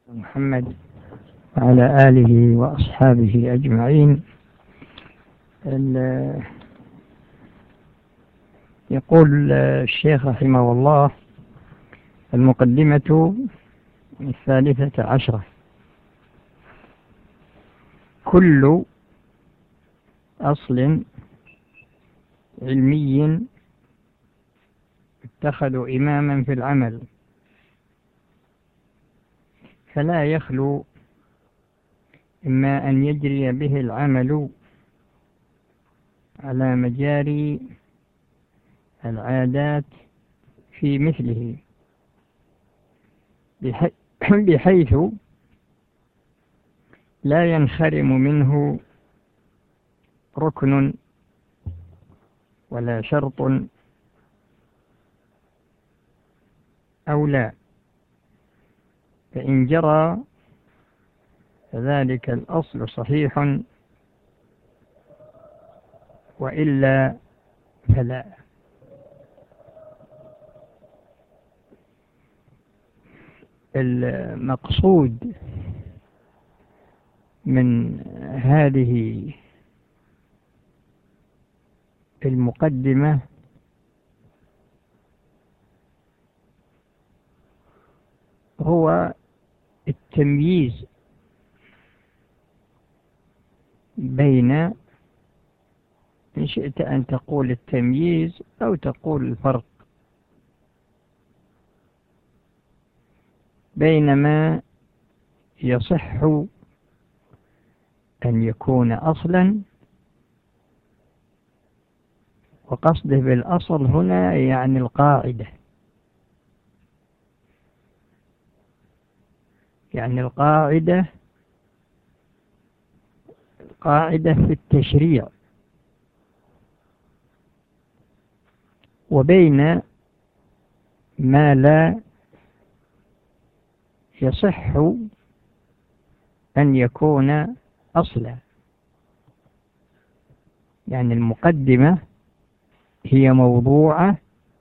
محمد وعلى آله وأصحابه أجمعين. يقول الشيخ رحمه الله: المقدمة 13. كل أصل علمي اتخذ إماما في العمل، فلا يخلو إما أن يجري به العمل على مجاري العادات في مثله، بحيث لا ينخرم منه ركن ولا شرط أو لا، فإن جرى فذلك الأصل صحيح، وإلا فلا. المقصود من هذه المقدمة هو التمييز بين، إن شئت أن تقول التمييز أو تقول الفرق بين ما يصح أن يكون أصلا، وقصده بالأصل هنا يعني القاعدة، يعني القاعدة في التشريع، وبين ما لا يصح أن يكون أصلا. يعني المقدمة هي موضوعة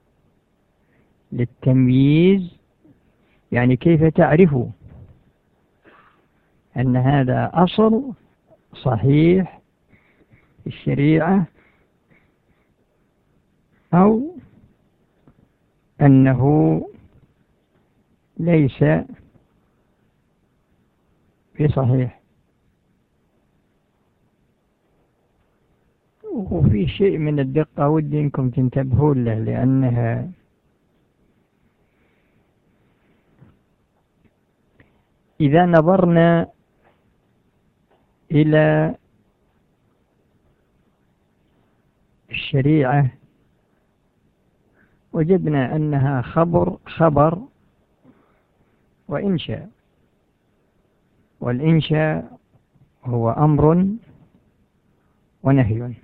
للتمييز، يعني كيف تعرف أن هذا أصل صحيح في الشريعة، أو أنه ليس بصحيح. وفي شيء من الدقة ودي إنكم تنتبهون له، لأنها إذا نظرنا إلى الشريعة وجدنا أنها خبر وإنشاء، والإنشاء هو أمر ونهي.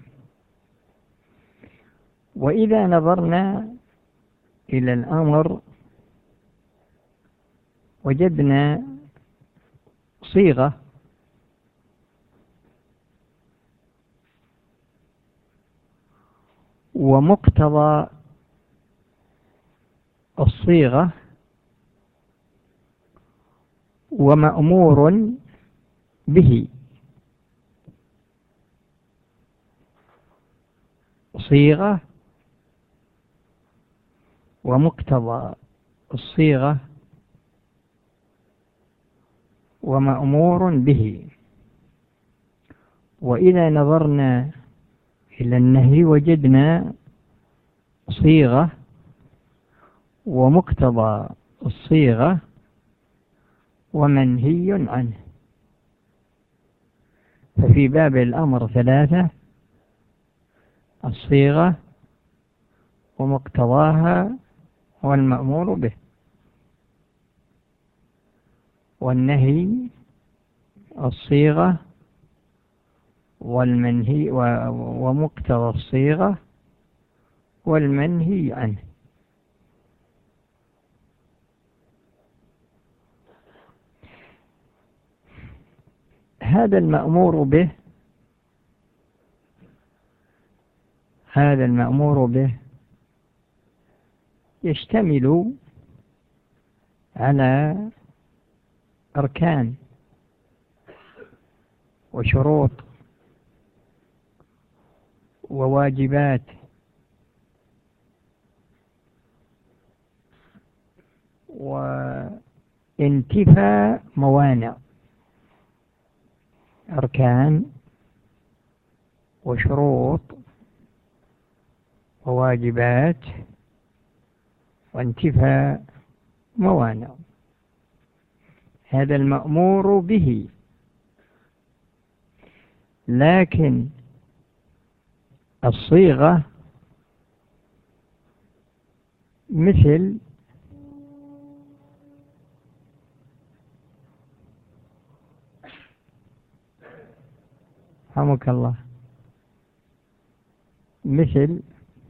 وإذا نظرنا إلى الأمر وجدنا صيغة، ومقتضى الصيغة، ومأمور به. صيغة ومقتضى الصيغة ومأمور به. وإذا نظرنا إلى النهي وجدنا صيغة ومقتضى الصيغة ومنهي عنه. ففي باب الأمر 3: الصيغة ومقتضاها والمأمور به، والنهي الصيغة والمنهي ومقتضى الصيغة والمنهي عنه. هذا المأمور به يشتمل على أركان وشروط وواجبات وانتفاء موانع. أركان وشروط وواجبات وانتفاء موانع، هذا المأمور به. لكن الصيغة مثل رحمك الله، مثل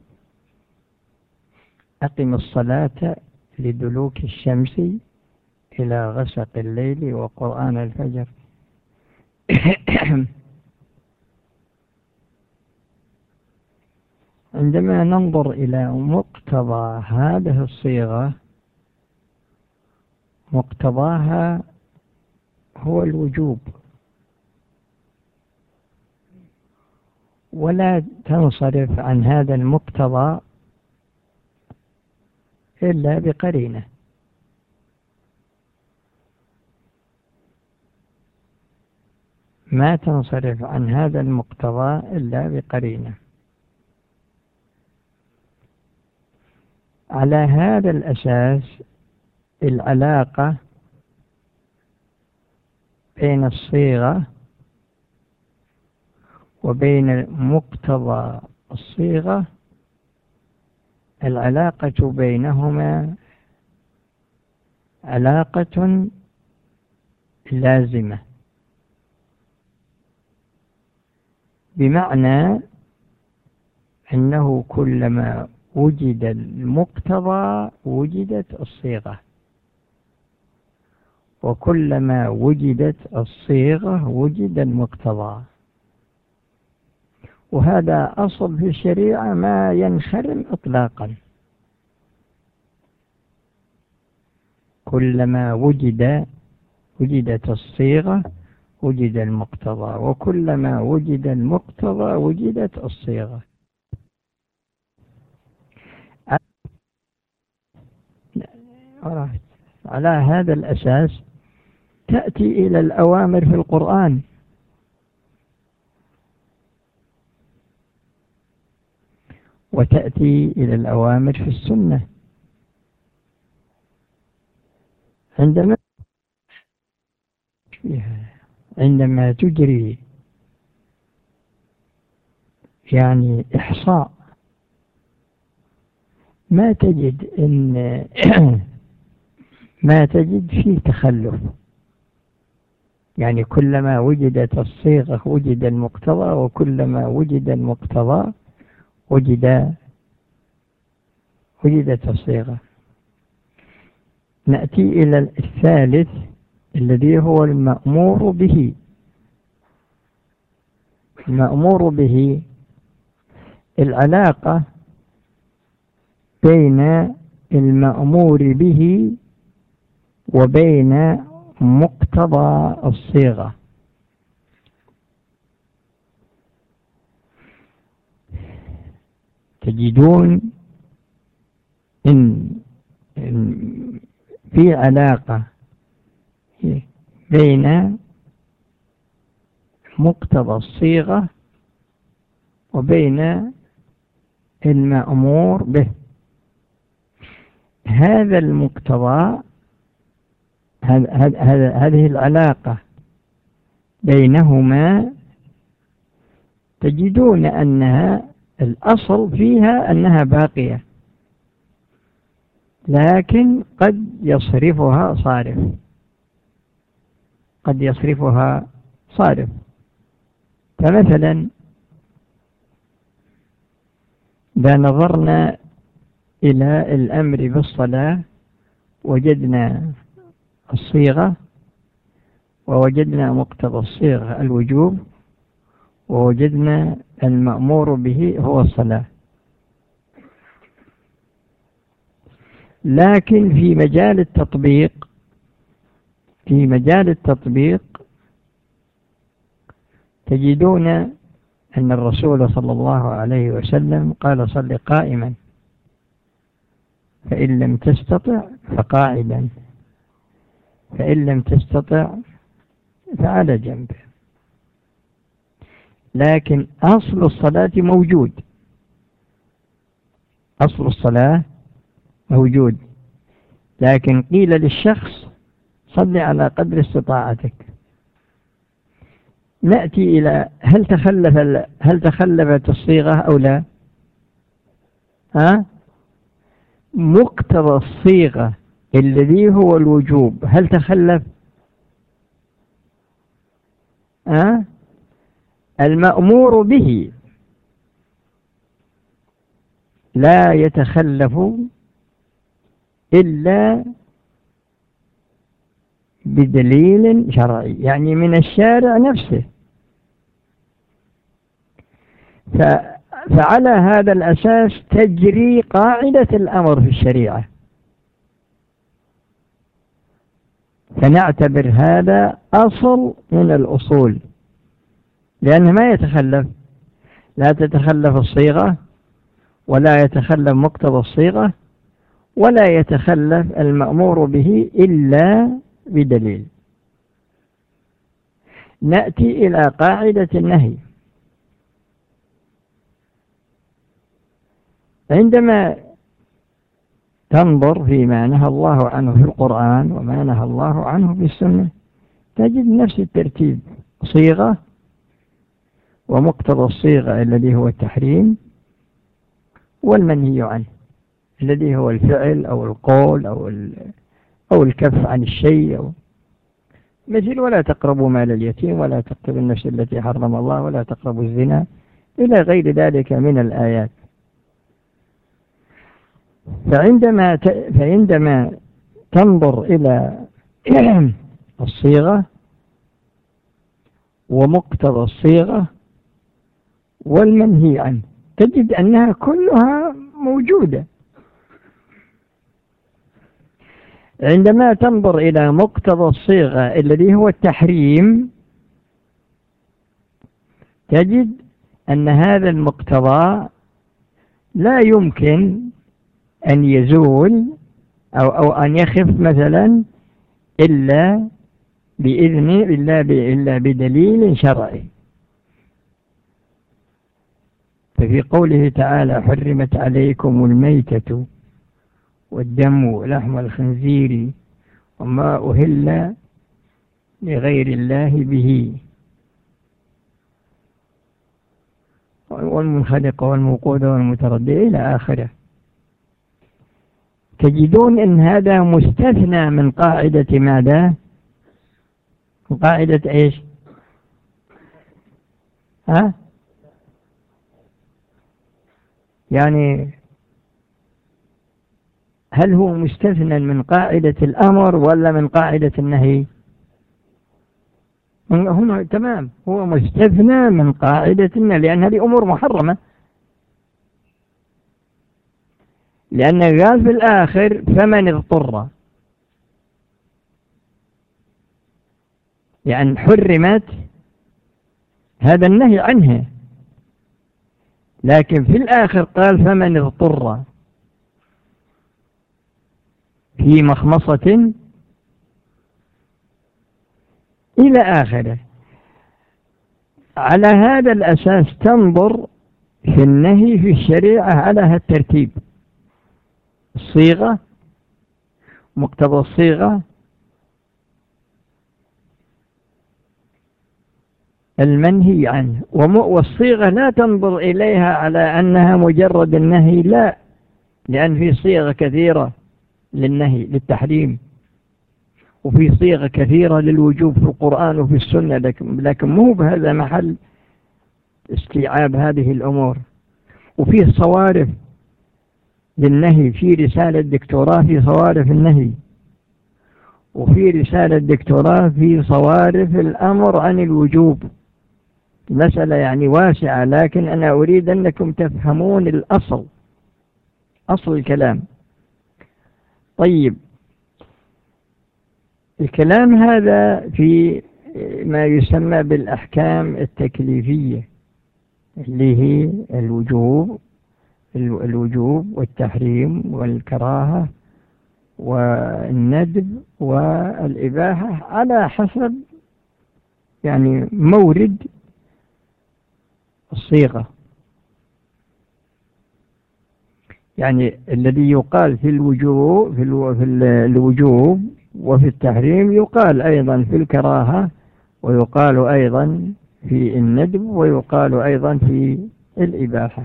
أقم الصلاة لدلوك الشمس إلى غسق الليل وقرآن الفجر. عندما ننظر إلى مقتضى هذه الصيغة، مقتضاها هو الوجوب، ولا تنصرف عن هذا المقتضى إلا بقرينة. ما تنصرف عن هذا المقتضى إلا بقرينة. على هذا الأساس العلاقة بين الصيغة وبين مقتضى الصيغة، العلاقة بينهما علاقة لازمة، بمعنى أنه كلما وجد المقتضى وجدت الصيغة، وكلما وجدت الصيغة وجد المقتضى. وهذا أصل في الشريعة ما ينخرم إطلاقا. كلما وجدت الصيغة وجد المقتضى، وكلما وجد المقتضى وجدت الصيغة. على هذا الأساس تأتي إلى الأوامر في القرآن، وتأتي إلى الأوامر في السنة. عندما تجري يعني إحصاء، ما تجد فيه تخلف، يعني كلما وجدت الصيغة وجد المقتضى، وكلما وجد المقتضى وجدت الصيغة. نأتي إلى الثالث الذي هو المأمور به. المأمور به العلاقة بين المأمور به وبين مقتضى الصيغة. تجدون إن في علاقة بين مقتضى الصيغة وبين المأمور به. هذا المقتضى، هذه العلاقة بينهما تجدون أنها الأصل فيها أنها باقية، لكن قد يصرفها صارف. فمثلا إذا نظرنا إلى الأمر بالصلاة وجدنا الصيغة، ووجدنا مقتضى الصيغة الوجوب، ووجدنا المأمور به هو الصلاة. لكن في مجال التطبيق في مجال التطبيق تجدون أن الرسول صلى الله عليه وسلم قال صل قائما، فإن لم تستطع فقاعدا، فإن لم تستطع فعلى جنب. لكن أصل الصلاة موجود، أصل الصلاة موجود، لكن قيل للشخص صل على قدر استطاعتك. نأتي إلى هل تخلفت الصيغة أو لا؟ مقتضى الصيغة الذي هو الوجوب هل تخلف؟ المأمور به لا يتخلف إلا بدليل شرعي، يعني من الشارع نفسه. فعلى هذا الأساس تجري قاعدة الأمر في الشريعة، فنعتبر هذا أصل من الأصول، لأنه ما يتخلف، لا تتخلف الصيغة ولا يتخلف مقتضى الصيغة ولا يتخلف المأمور به إلا بدليل. نأتي إلى قاعدة النهي. عندما تنظر فيما نهى الله عنه في القرآن وما نهى الله عنه في السنة تجد نفس الترتيب، صيغة ومقتضى الصيغة الذي هو التحريم، والمنهي عنه الذي هو الفعل أو القول أو الكف عن الشيء، مثل ولا تقربوا مال اليتيم ولا تقتلوا النفس التي حرم الله ولا تقربوا الزنا إلى غير ذلك من الآيات. فعندما تنظر إلى الصيغة ومقتضى الصيغة والمنهي عنه تجد أنها كلها موجودة. عندما تنظر إلى مقتضى الصيغة الذي هو التحريم تجد أن هذا المقتضى لا يمكن أن يزول أو أن يخف مثلا إلا بإذن إلا بدليل شرعي. ففي قوله تعالى حرمت عليكم الميتة والدم ولحم الخنزير وما أهل لغير الله به والمنخلقة والموقودة والمتردية إلى آخره، تجدون أن هذا مستثنى من قاعدة ماذا؟ قاعدة إيش؟ يعني هل هو مستثنى من قاعدة الأمر ولا من قاعدة النهي؟ هنا تمام، هو مستثنى من قاعدة النهي لأن هذه أمور محرمة، لأن قال في الآخر فمن اضطر، يعني حرمت هذا النهي عنه، لكن في الآخر قال فمن اضطر في مخمصة إلى آخره. على هذا الأساس تنظر في النهي في الشريعة على هذا الترتيب: الصيغة، مقتضى الصيغة، المنهي عنه. والصيغة لا تنظر إليها على أنها مجرد النهي، لا، لأن في صيغة كثيرة للنهي للتحريم، وفي صيغة كثيرة للوجوب في القرآن وفي السنة، لكن مو بهذا محل استيعاب هذه الأمور. وفي صوارف للنهي، في رسالة دكتوراه في صوارف النهي، وفي رسالة دكتوراه في صوارف الأمر عن الوجوب. المسألة يعني واسعة، لكن أنا أريد أنكم تفهمون الأصل، أصل الكلام. طيب، الكلام هذا في ما يسمى بالأحكام التكليفية، اللي هي الوجوب والتحريم والكراهة والندب والإباحة على حسب يعني مورد الصيغة. يعني الذي يقال في الوجوب وفي التحريم يقال أيضا في الكراهة، ويقال أيضا في الندب، ويقال أيضا في الإباحة.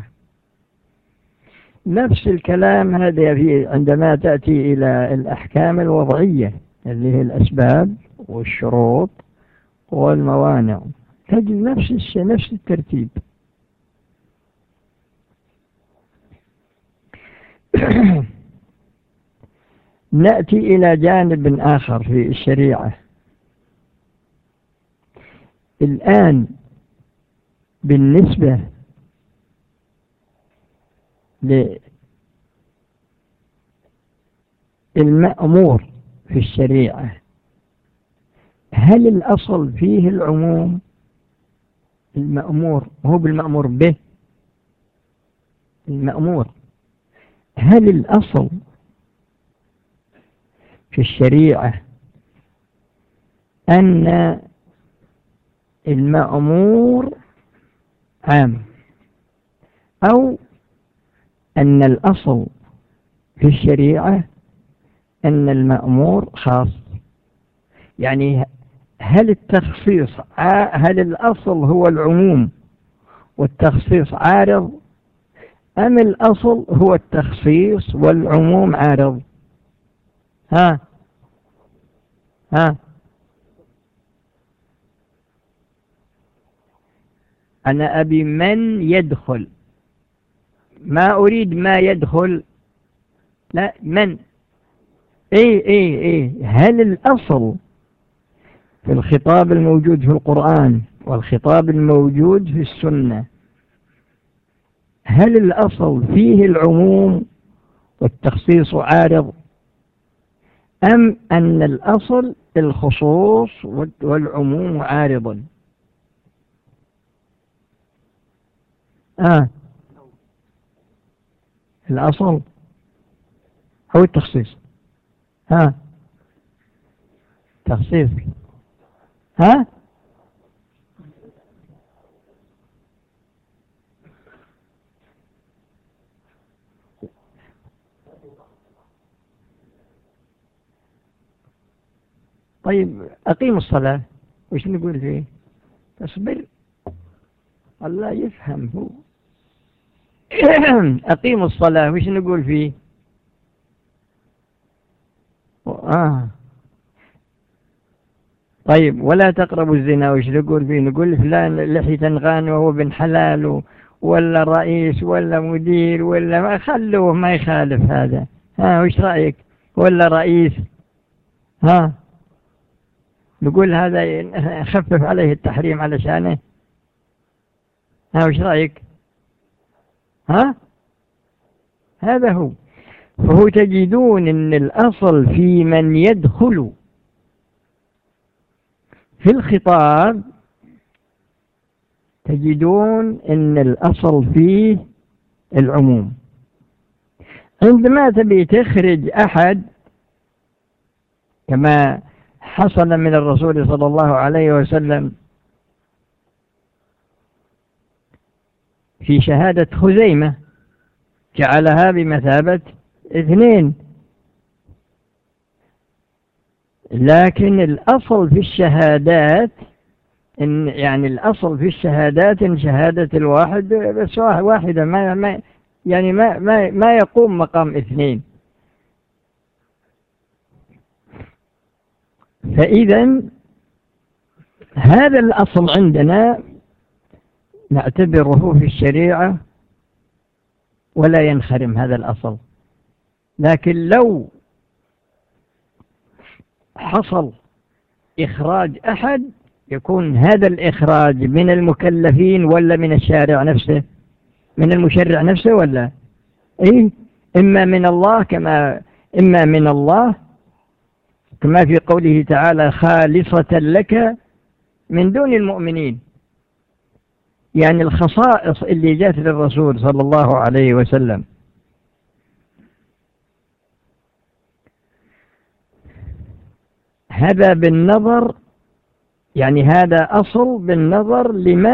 نفس الكلام هذا عندما تأتي إلى الأحكام الوضعية اللي هي الأسباب والشروط والموانع، تجد نفس الترتيب. نأتي إلى جانب آخر في الشريعة الآن بالنسبة للمأمور في الشريعة. هل الأصل فيه العموم؟ المأمور هو بالمأمور به، المأمور، هل الأصل في الشريعة أن المأمور عام، أو أن الأصل في الشريعة أن المأمور خاص؟ يعني هل الأصل هو العموم والتخصيص عارض، أم الأصل هو التخصيص والعموم عارض؟ ها أنا أبي من يدخل، ما أريد ما يدخل، لا من. هل الأصل في الخطاب الموجود في القرآن والخطاب الموجود في السنة، هل الأصل فيه العموم والتخصيص عارض، أم أن الأصل الخصوص والعموم عارض؟ الأصل هو التخصيص. تخصيص. طيب أقيم الصلاة، وش نقول فيه؟ تصبر الله يفهم هو. أقيم الصلاة وش نقول فيه؟ طيب ولا تقربوا الزنا وش نقول فيه؟ نقول فلان لحية تنغان وهو بن حلال، ولا رئيس ولا مدير ولا ما، خلوه ما يخالف هذا. وش رأيك؟ ولا رئيس، نقول هذا نخفف عليه التحريم علشانه. وش رأيك؟ هذا هو. فهو تجدون ان الأصل في من يدخل في الخطاب، تجدون ان الأصل فيه العموم. عندما تبي تخرج أحد كما حصل من الرسول صلى الله عليه وسلم في شهادة خزيمة، جعلها بمثابة 2، لكن الأصل في الشهادات إن شهادة الواحد بس واحدة، ما يقوم مقام 2. فإذا هذا الأصل عندنا نعتبره في الشريعة ولا ينخرم هذا الأصل. لكن لو حصل إخراج أحد، يكون هذا الإخراج من المكلفين ولا من الشارع نفسه؟ من المشرع نفسه ولا إما من الله، إما من الله كما في قوله تعالى خالصة لك من دون المؤمنين، يعني الخصائص اللي جاءت للرسول صلى الله عليه وسلم. هذا بالنظر، يعني هذا أصل بالنظر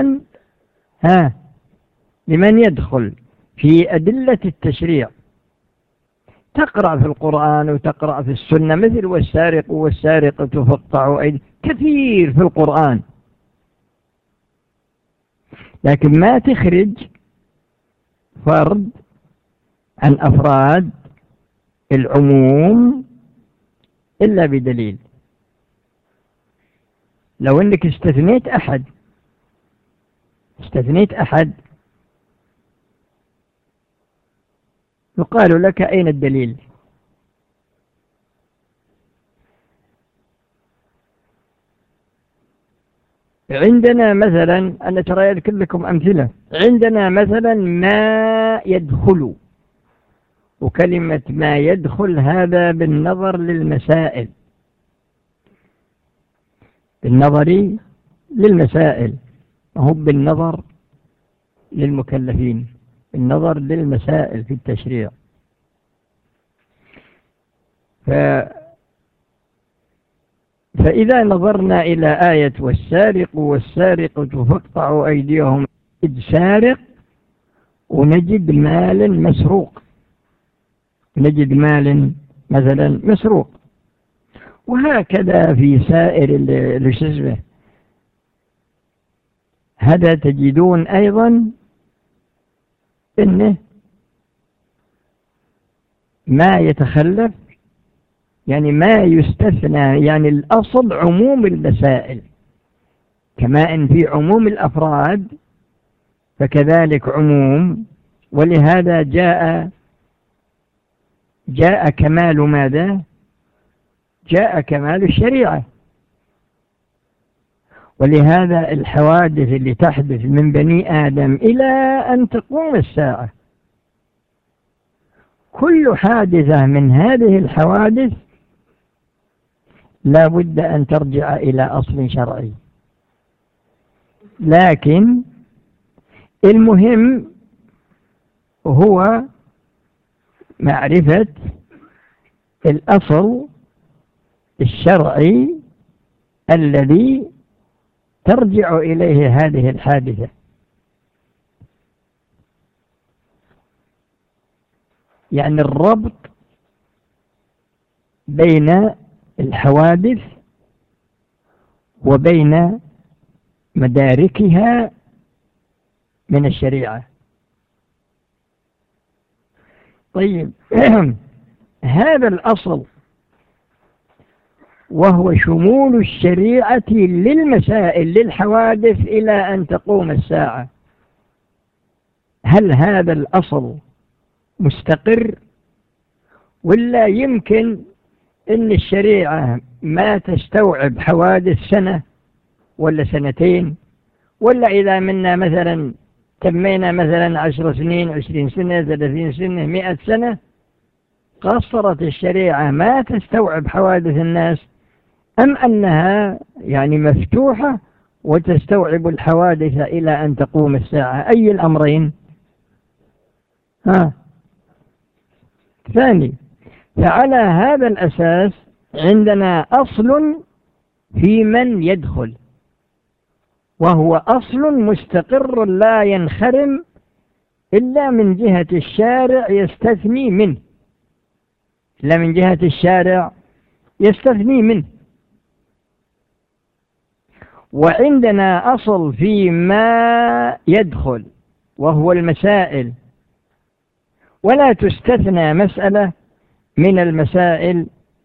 لمن يدخل في أدلة التشريع. تقرأ في القرآن وتقرأ في السنة مثل والسارق والسارقة فاقطعوا أيديهم، كثير في القرآن، لكن ما تخرج فرد عن أفراد العموم إلا بدليل. لو أنك استثنيت أحد يقال لك أين الدليل؟ عندنا مثلا، أنا ترى أذكر لكم أمثلة. عندنا مثلا ما يدخل، وكلمة ما يدخل هذا بالنظر للمسائل، بالنظر للمسائل، وهو بالنظر للمكلفين، بالنظر للمسائل في التشريع. فإذا نظرنا إلى آية والسارق والسارقة فاقطعوا أيديهم، نجد سارق ونجد مال مسروق، نجد مال مثلا مسروق، وهكذا في سائر الشزبة. هذا تجدون أيضا إنه ما يتخلف، يعني ما يستثنى، يعني الأصل عموم المسائل، كما إن في عموم الأفراد فكذلك عموم. ولهذا جاء كمال ماذا؟ جاء كمال الشريعة. ولهذا الحوادث اللي تحدث من بني آدم إلى أن تقوم الساعة، كل حادثة من هذه الحوادث لا بد أن ترجع إلى أصل شرعي. لكن المهم هو معرفة الأصل الشرعي الذي ترجع إليه هذه الحادثة. يعني الربط بين الحوادث وبين مداركها من الشريعة. طيب هذا الأصل وهو شمول الشريعة للمسائل للحوادث إلى أن تقوم الساعة، هل هذا الأصل مستقر، ولا يمكن أن الشريعة ما تستوعب حوادث سنة ولا سنتين، ولا إذا منا مثلا تمينا مثلا 10 سنين 20 سنة 30 سنة 100 سنة، قصرت الشريعة ما تستوعب حوادث الناس، أم أنها يعني مفتوحة وتستوعب الحوادث إلى أن تقوم الساعة؟ أي الأمرين؟ ثاني. فعلى هذا الأساس عندنا أصل في من يدخل، وهو أصل مستقر لا ينخرم إلا من جهة الشارع يستثني منه، إلا من جهة الشارع يستثني منه. وعندنا أصل في ما يدخل وهو المسائل، ولا تستثنى مسألة من المسائل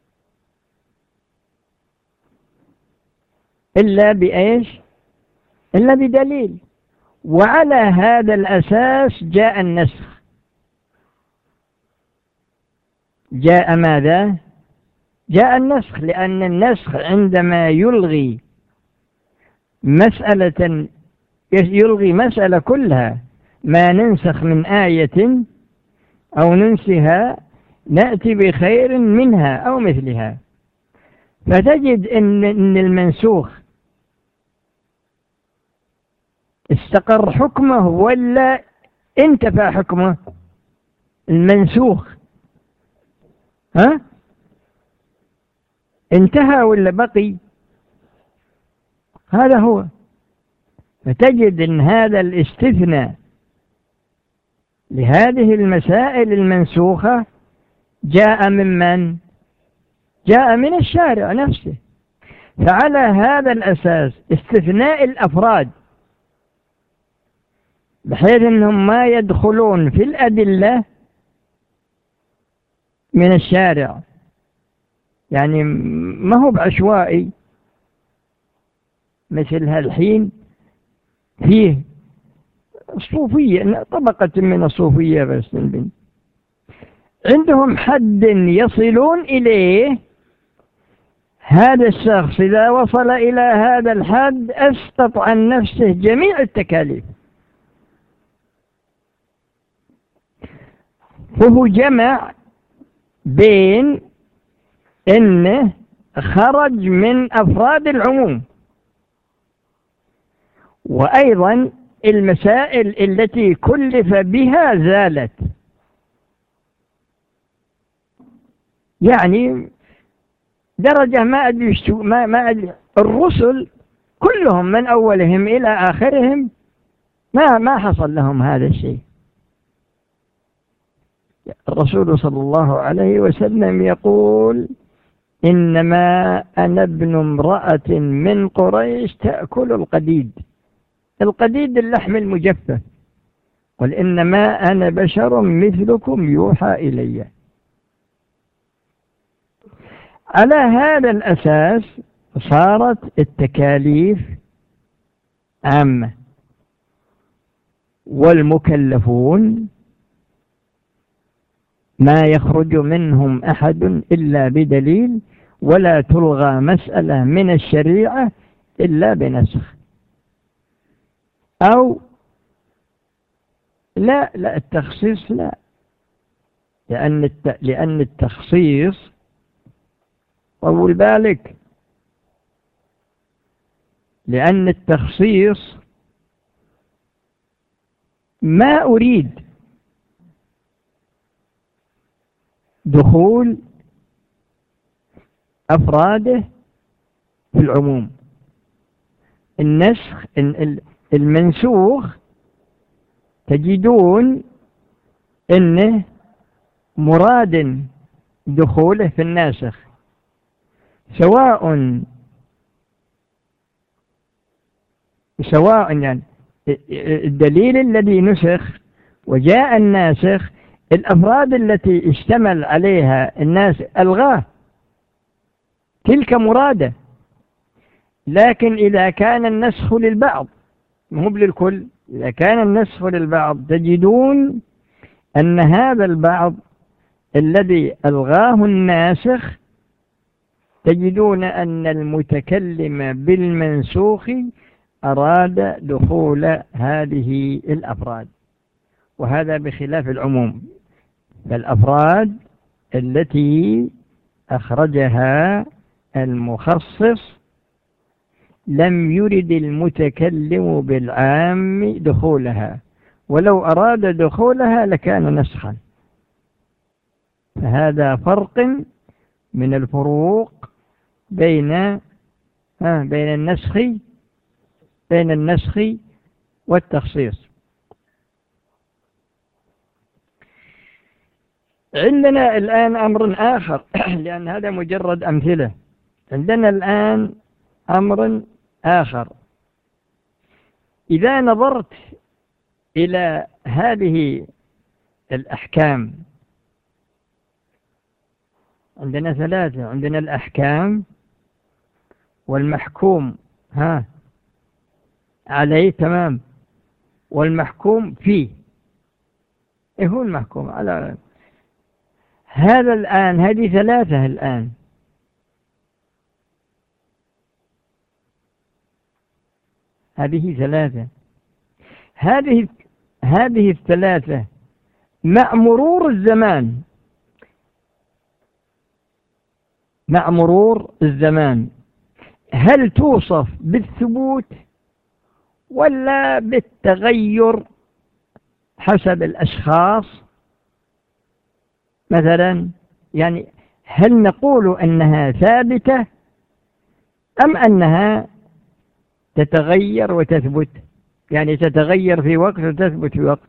إلا بإيش؟ إلا بدليل. وعلى هذا الأساس جاء النسخ. جاء ماذا؟ جاء النسخ، لأن النسخ عندما يلغي مسألة، يلغي مسألة كلها. ما ننسخ من آية أو ننسها نأتي بخير منها أو مثلها. فتجد إن المنسوخ استقر حكمه ولا انتفى حكمه. المنسوخ انتهى ولا بقي؟ هذا هو. فتجد ان هذا الاستثناء لهذه المسائل المنسوخة جاء ممن؟ جاء من الشارع نفسه. فعلى هذا الأساس استثناء الأفراد بحيث أنهم ما يدخلون في الأدلة من الشارع، يعني ما هو بعشوائي مثل هالحين فيه صوفية، طبقة من الصوفية بس البنت عندهم حد يصلون إليه، هذا الشخص إذا وصل إلى هذا الحد أسقط عن نفسه جميع التكاليف. فهو جمع بين إنه خرج من أفراد العموم، وأيضا المسائل التي كلف بها زالت. يعني درجة ما أدري الرسل كلهم من أولهم إلى آخرهم ما حصل لهم هذا الشيء. الرسول صلى الله عليه وسلم يقول: إنما أنا ابن امرأة من قريش تأكل القديد. القديد اللحم المجفف. قل إنما أنا بشر مثلكم يوحى إلي. على هذا الأساس صارت التكاليف عامة، والمكلفون ما يخرج منهم أحد إلا بدليل، ولا تلغى مسألة من الشريعة إلا بنسخ. أو لا التخصيص لا، لأن التخصيص طول بالك، لأن التخصيص ما أريد دخول أفراده في العموم. النسخ المنسوخ تجدون إنه مراد دخوله في الناسخ، سواء يعني الدليل الذي نسخ وجاء الناسخ، الأفراد التي اشتمل عليها الناس ألغاه، تلك مرادة. لكن إذا كان النسخ للبعض مو للكل، إذا كان النسخ للبعض تجدون أن هذا البعض الذي ألغاه الناسخ تجدون أن المتكلم بالمنسوخ أراد دخول هذه الأفراد، وهذا بخلاف العموم. فالأفراد التي أخرجها المخصص لم يرد المتكلم بالعام دخولها، ولو أراد دخولها لكان نسخا. فهذا فرق من الفروق بين النسخ والتخصيص. عندنا الآن أمر آخر لأن هذا مجرد أمثلة. عندنا الآن أمر آخر. إذا نظرت إلى هذه الأحكام، عندنا ثلاثة: عندنا الأحكام والمحكوم عليه، تمام، والمحكوم فيه. إيه هو المحكوم على هذا الآن؟ هذه ثلاثة الآن. هذه ثلاثة. هذه الثلاثة مع مرور الزمان مع مرور الزمان، هل توصف بالثبوت ولا بالتغير حسب الأشخاص مثلا؟ يعني هل نقول أنها ثابتة أم أنها تتغير وتثبت؟ يعني تتغير في وقت وتثبت في وقت.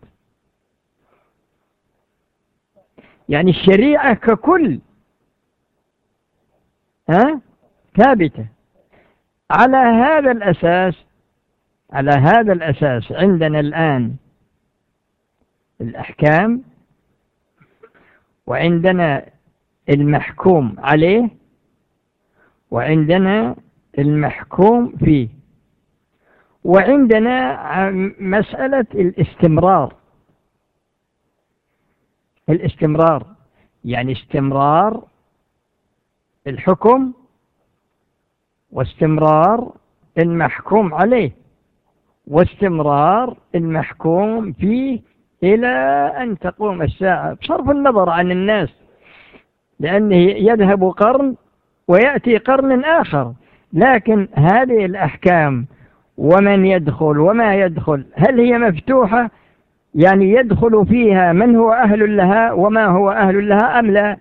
يعني الشريعة ككل ثابتة. على هذا الأساس عندنا الآن الأحكام، وعندنا المحكوم عليه، وعندنا المحكوم فيه، وعندنا مسألة الاستمرار، يعني استمرار الحكم واستمرار المحكوم عليه واستمرار المحكوم فيه إلى أن تقوم الساعة، بصرف النظر عن الناس، لأنه يذهب قرن ويأتي قرن آخر، لكن هذه الأحكام ومن يدخل وما يدخل هل هي مفتوحة؟ يعني يدخل فيها من هو أهل لها وما هو أهل لها أم لا؟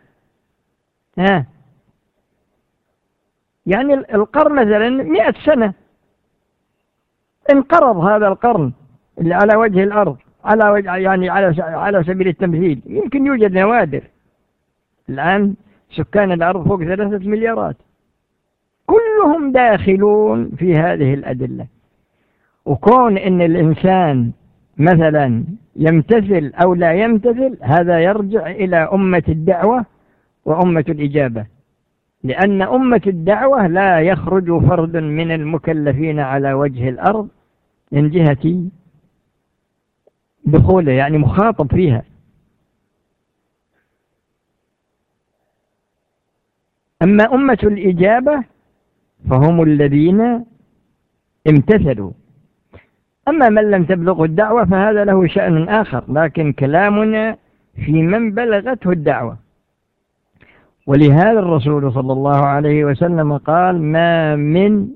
يعني القرن مثلا 100 سنة، انقرض هذا القرن اللي على وجه الأرض على وجه، يعني على سبيل التمثيل، يمكن يوجد نوادر. الآن سكان الأرض فوق 3 مليارات، كلهم داخلون في هذه الأدلة. وكون إن الإنسان مثلا يمتثل أو لا يمتثل، هذا يرجع إلى أمة الدعوة وأمة الإجابة، لأن أمة الدعوة لا يخرج فرد من المكلفين على وجه الأرض من جهة دخوله، يعني مخاطب فيها. أما أمة الإجابة فهم الذين امتثلوا. أما من لم تبلغه الدعوة فهذا له شأن آخر، لكن كلامنا في من بلغته الدعوة. ولهذا الرسول صلى الله عليه وسلم قال: ما من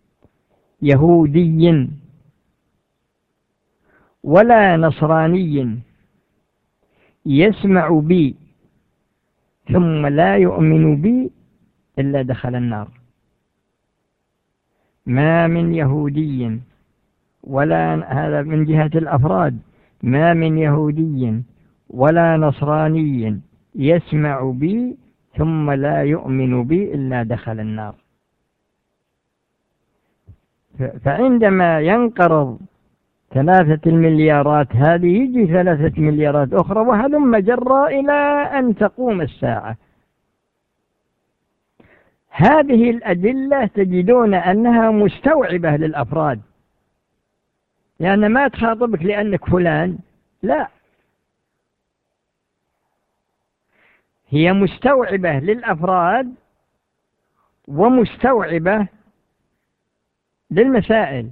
يهودي ولا نصراني يسمع بي ثم لا يؤمن بي إلا دخل النار. ما من يهودي، ولا، هذا من جهة الأفراد، ما من يهودي ولا نصراني يسمع بي ثم لا يؤمن بي إلا دخل النار. فعندما ينقرض 3 مليارات هذه، يجي 3 مليارات أخرى، وهلم جرى إلى أن تقوم الساعة. هذه الأدلة تجدون أنها مستوعبة للأفراد، لأن ما تخاطبك لأنك فلان، لا، هي مستوعبة للأفراد ومستوعبة للمسائل.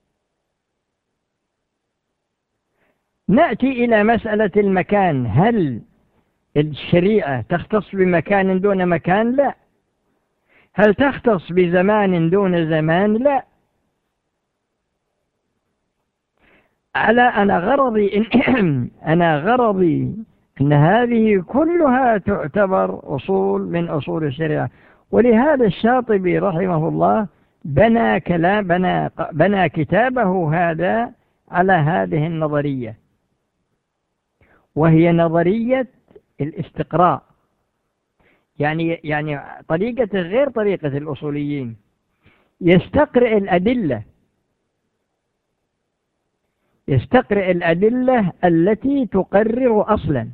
نأتي إلى مسألة المكان. هل الشريعة تختص بمكان دون مكان؟ لا. هل تختص بزمان دون زمان؟ لا. أنا غرضي أن هذه كلها تعتبر أصول من أصول الشريعة. ولهذا الشاطبي رحمه الله بنى كتابه هذا على هذه النظرية، وهي نظرية الاستقراء. يعني طريقة غير طريقة الأصوليين، يستقرئ الأدلة التي تقرر أصلا.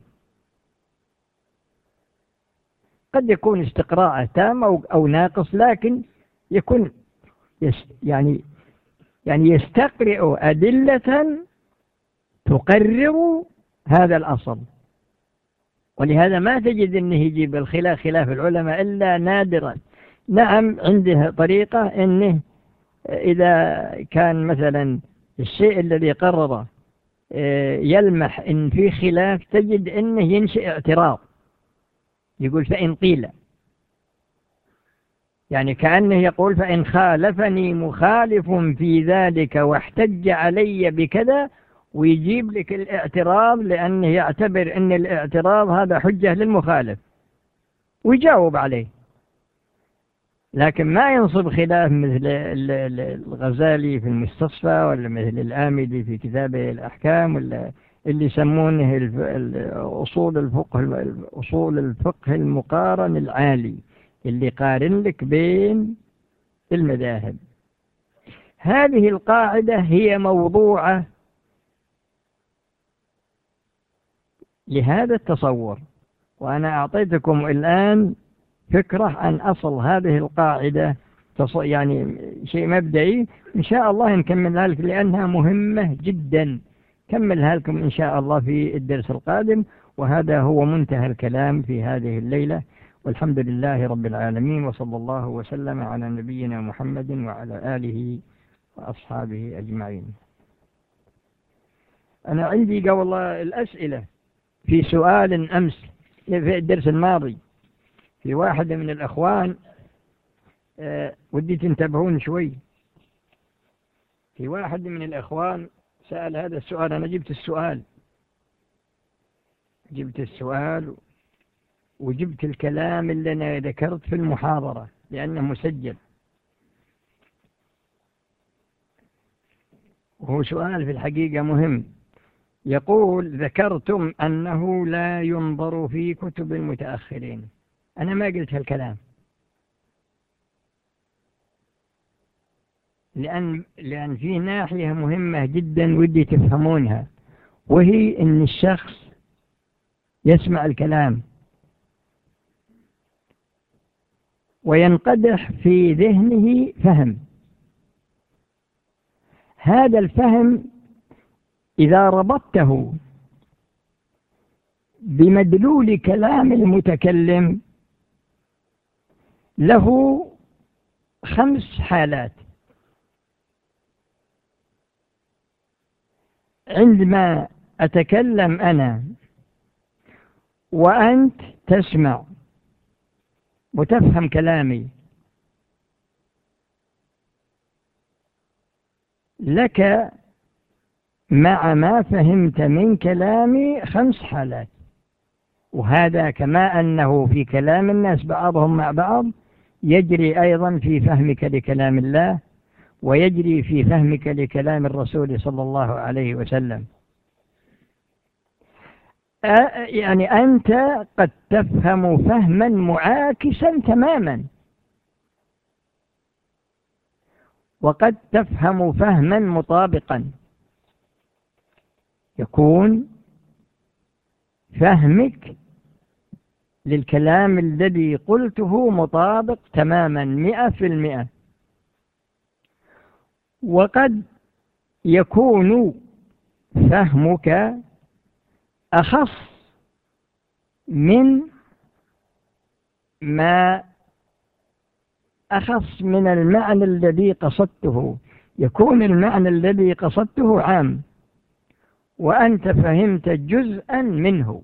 قد يكون استقراء تام أو ناقص، لكن يكون يعني يستقرئ أدلة تقرر هذا الأصل. ولهذا ما تجد أنه يجيب خلاف العلماء إلا نادرا. نعم، عنده طريقة أنه إذا كان مثلا الشيء الذي قرره يلمح إن في خلاف، تجد أنه ينشئ اعتراض، يقول فإن قيل. يعني كأنه يقول فإن خالفني مخالف في ذلك واحتج علي بكذا، ويجيب لك الاعتراض لأنه يعتبر أن الاعتراض هذا حجة للمخالف ويجاوب عليه. لكن ما ينصب خلاف مثل الغزالي في المستصفى، ولا مثل الآمدي في كتابه الأحكام، ولا اللي يسمونه أصول الفقه المقارن العالي، اللي قارن لك بين المذاهب. هذه القاعدة هي موضوعة لهذا التصور، وأنا أعطيتكم الآن فكرة عن أصل هذه القاعدة، يعني شيء مبدئي. إن شاء الله نكملها لك لأنها مهمة جدا، كملها لكم إن شاء الله في الدرس القادم. وهذا هو منتهى الكلام في هذه الليلة، والحمد لله رب العالمين، وصلى الله وسلم على نبينا محمد وعلى آله وأصحابه أجمعين. أنا عندي قبل الأسئلة في سؤال أمس في الدرس الماضي، في واحد من الأخوان، ودي تنتبهون شوي. في واحد من الأخوان سأل هذا السؤال، أنا جبت السؤال وجبت الكلام اللي أنا ذكرت في المحاضرة لأنه مسجل، وهو سؤال في الحقيقة مهم. يقول: ذكرتم أنه لا ينظر في كتب المتأخرين. أنا ما قلت هالكلام، لأن في ناحية مهمة جدا ودي تفهمونها، وهي أن الشخص يسمع الكلام وينقدح في ذهنه فهم. هذا الفهم إذا ربطته بمدلول كلام المتكلم له 5 حالات. عندما أتكلم أنا وأنت تسمع وتفهم كلامي، لك مع ما فهمت من كلامي 5 حالات. وهذا كما أنه في كلام الناس بعضهم مع بعض، يجري أيضا في فهمك لكلام الله، ويجري في فهمك لكلام الرسول صلى الله عليه وسلم. يعني أنت قد تفهم فهما معاكسا تماما، وقد تفهم فهما مطابقا. يكون فهمك للكلام الذي قلته مطابق تماما 100%، وقد يكون فهمك أخص من المعنى الذي قصدته. يكون المعنى الذي قصدته عام، وأنت فهمت جزءا منه،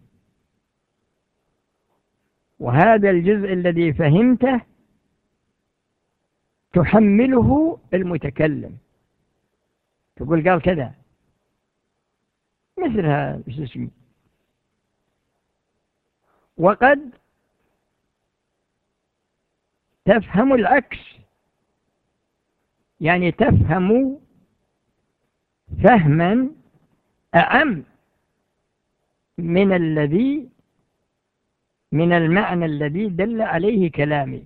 وهذا الجزء الذي فهمته تحمله المتكلم، تقول قال كذا مثلها اسمي. وقد تفهم العكس، يعني تفهم فهما أعم من المعنى الذي دل عليه كلامي،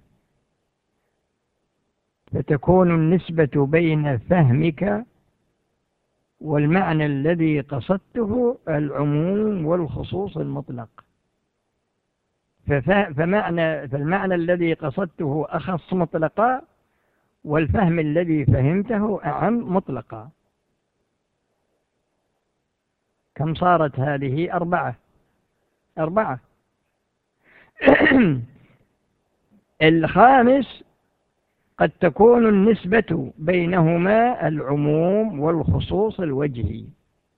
فتكون النسبة بين فهمك والمعنى الذي قصدته العموم والخصوص المطلق. فالمعنى الذي قصدته أخص مطلقا، والفهم الذي فهمته أعم مطلقا. كم صارت هذه؟ 4. الخامس قد تكون النسبة بينهما العموم والخصوص الوجهي.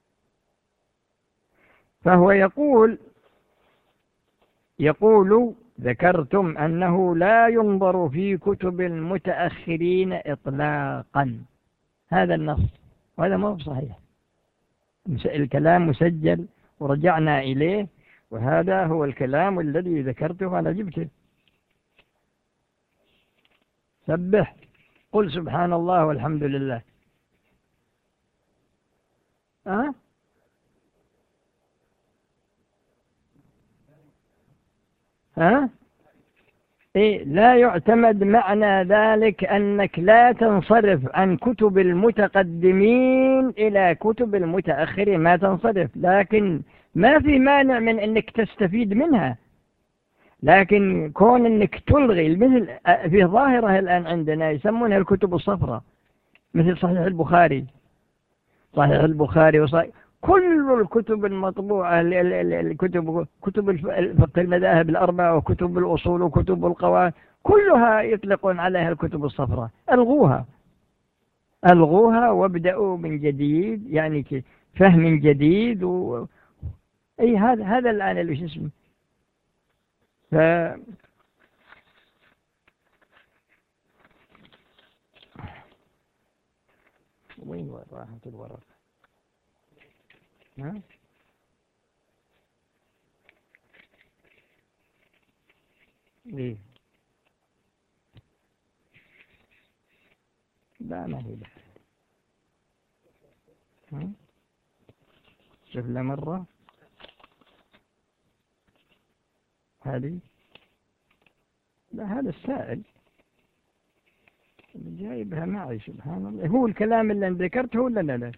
فهو يقول ذكرتم أنه لا ينظر في كتب المتأخرين إطلاقا، هذا النص، وهذا ما هو صحيح. الكلام مسجل ورجعنا إليه، وهذا هو الكلام الذي ذكرته أنا جبته. سبح، قل سبحان الله والحمد لله. إيه، لا يعتمد معنى ذلك أنك لا تنصرف عن كتب المتقدمين إلى كتب المتأخرين، ما تنصرف، لكن ما في مانع من أنك تستفيد منها. لكن كون أنك تلغي، مثل في ظاهرة الآن عندنا يسمونها الكتب الصفراء، مثل صحيح البخاري، صحيح البخاري وصحيح كل الكتب المطبوعة، كتب الفقه المذاهب الأربعة وكتب الأصول وكتب القواعد، كلها يطلقون عليها الكتب الصفراء. ألغوها وابدأوا من جديد، يعني فهم جديد أي هذا الآن اللي اسمه. وين راحت الورقة؟ ليه؟ لا، ما هي شوف له مرة هذه. لا، هذا السائل جايبها معي، سبحان الله. هو الكلام اللي ذكرته ولا لا؟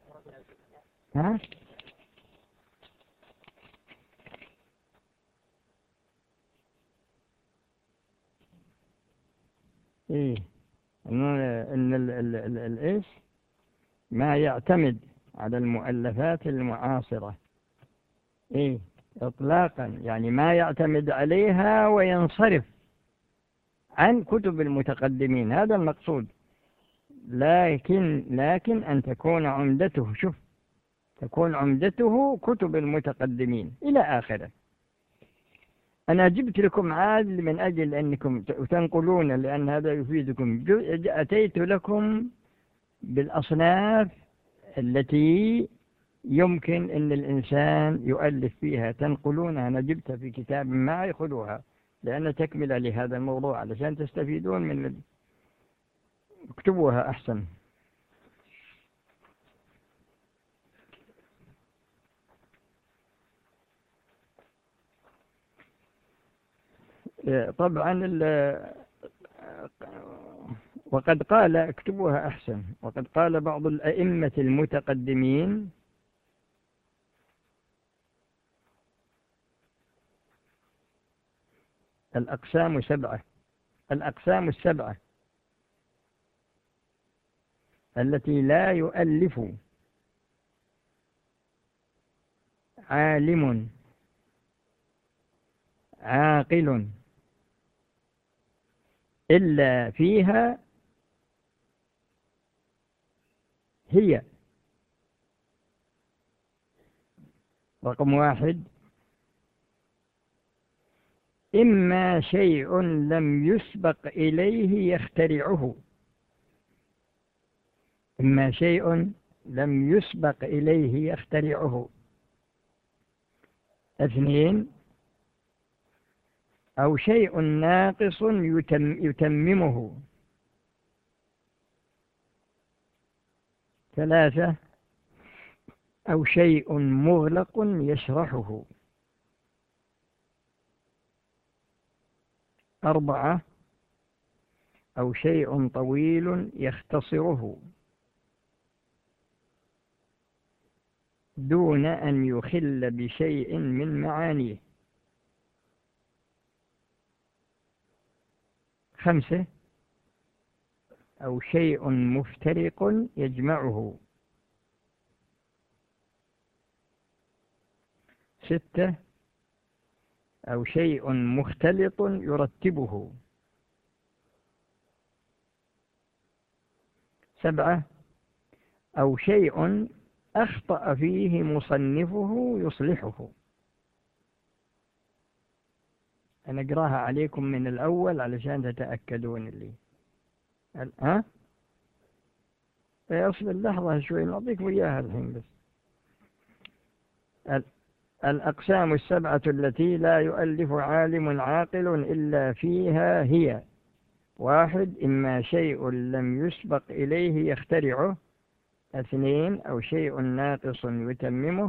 إيه، إن الإيش ما يعتمد على المؤلفات المعاصرة، إيه إطلاقا، يعني ما يعتمد عليها وينصرف عن كتب المتقدمين، هذا المقصود. لكن أن تكون عمدته، شوف، تكون عمدته كتب المتقدمين إلى آخره. أنا جبت لكم عاد من أجل أنكم تنقلون، لأن هذا يفيدكم. أتيت لكم بالأصناف التي يمكن أن الإنسان يؤلف فيها، تنقلونها. أنا جبتها في كتاب معي، خذوها، لأن تكمل لهذا الموضوع علشان تستفيدون من اكتبوها أحسن. طبعا وقد قال، اكتبوها أحسن، وقد قال بعض الأئمة المتقدمين الأقسام السبعة التي لا يؤلف عالم عاقل إلا فيها هي: رقم 1، إما شيء لم يسبق إليه يخترعه، إما شيء لم يسبق إليه يخترعه. 2، أو شيء ناقص يتممه. 3، أو شيء مغلق يشرحه. 4، أو شيء طويل يختصره دون أن يخل بشيء من معانيه. 5، أو شيء مفترق يجمعه. 6، أو شيء مختلط يرتبه. 7، أو شيء أخطأ فيه مصنفه يصلحه. أنا أقراها عليكم من الأول علشان تتأكدون اللي ها؟ أصل اللحظة شوي نعطيك وياها الحين بس. الأقسام السبعة التي لا يؤلف عالم عاقل إلا فيها هي: 1. إما شيء لم يسبق إليه يخترعه. 2. أو شيء ناقص يتممه.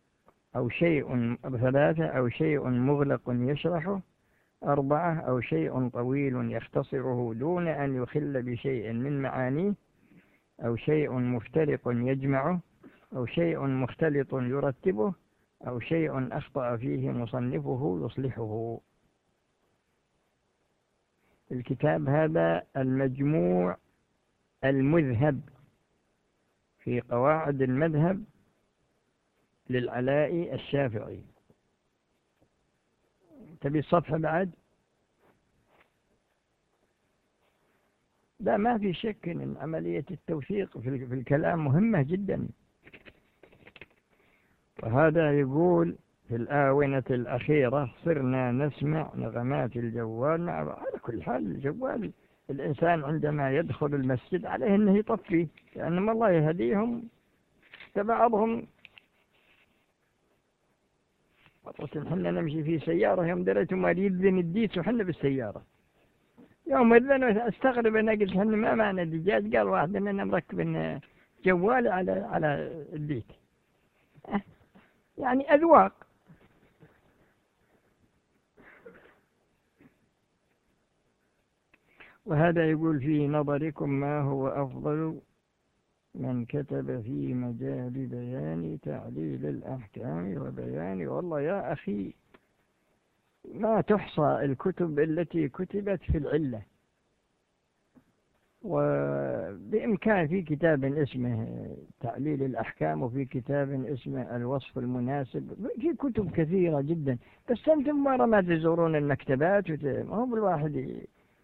3. أو شيء مغلق يشرحه. 4. أو شيء طويل يختصره دون أن يخل بشيء من معانيه. أو شيء مفترق يجمعه. أو شيء مختلط يرتبه. أو شيء أخطأ فيه مصنفه يصلحه. الكتاب هذا المجموع المذهب في قواعد المذهب للعلاء الشافعي. تبي الصفحة بعد؟ لا، ما في شك أن عملية التوثيق في الكلام مهمة جدا. وهذا يقول: في الآونة الأخيرة صرنا نسمع نغمات الجوال. على كل حال الجوال الإنسان عندما يدخل المسجد عليه أنه يطفيه، لأن الله يهديهم بعضهم. وطبعا حنا نمشي في سيارة، يوم دريت ما يذن الديس وحنا بالسيارة. يوم إذن استغرب أنا، قلت حنا ما معنى الدجاج؟ قال واحد أننا مركب جوال على الديك. يعني أذواق. وهذا يقول: في نظركم ما هو أفضل من كتب في مجال بيان تعليل الأحكام وبيان؟ والله يا أخي ما تحصى الكتب التي كتبت في العلة. وبإمكان في كتاب اسمه تعليل الأحكام، وفي كتاب اسمه الوصف المناسب، في كتب كثيرة جدا. بس أنتم مرة ما تزورون المكتبات ما هو بالواحد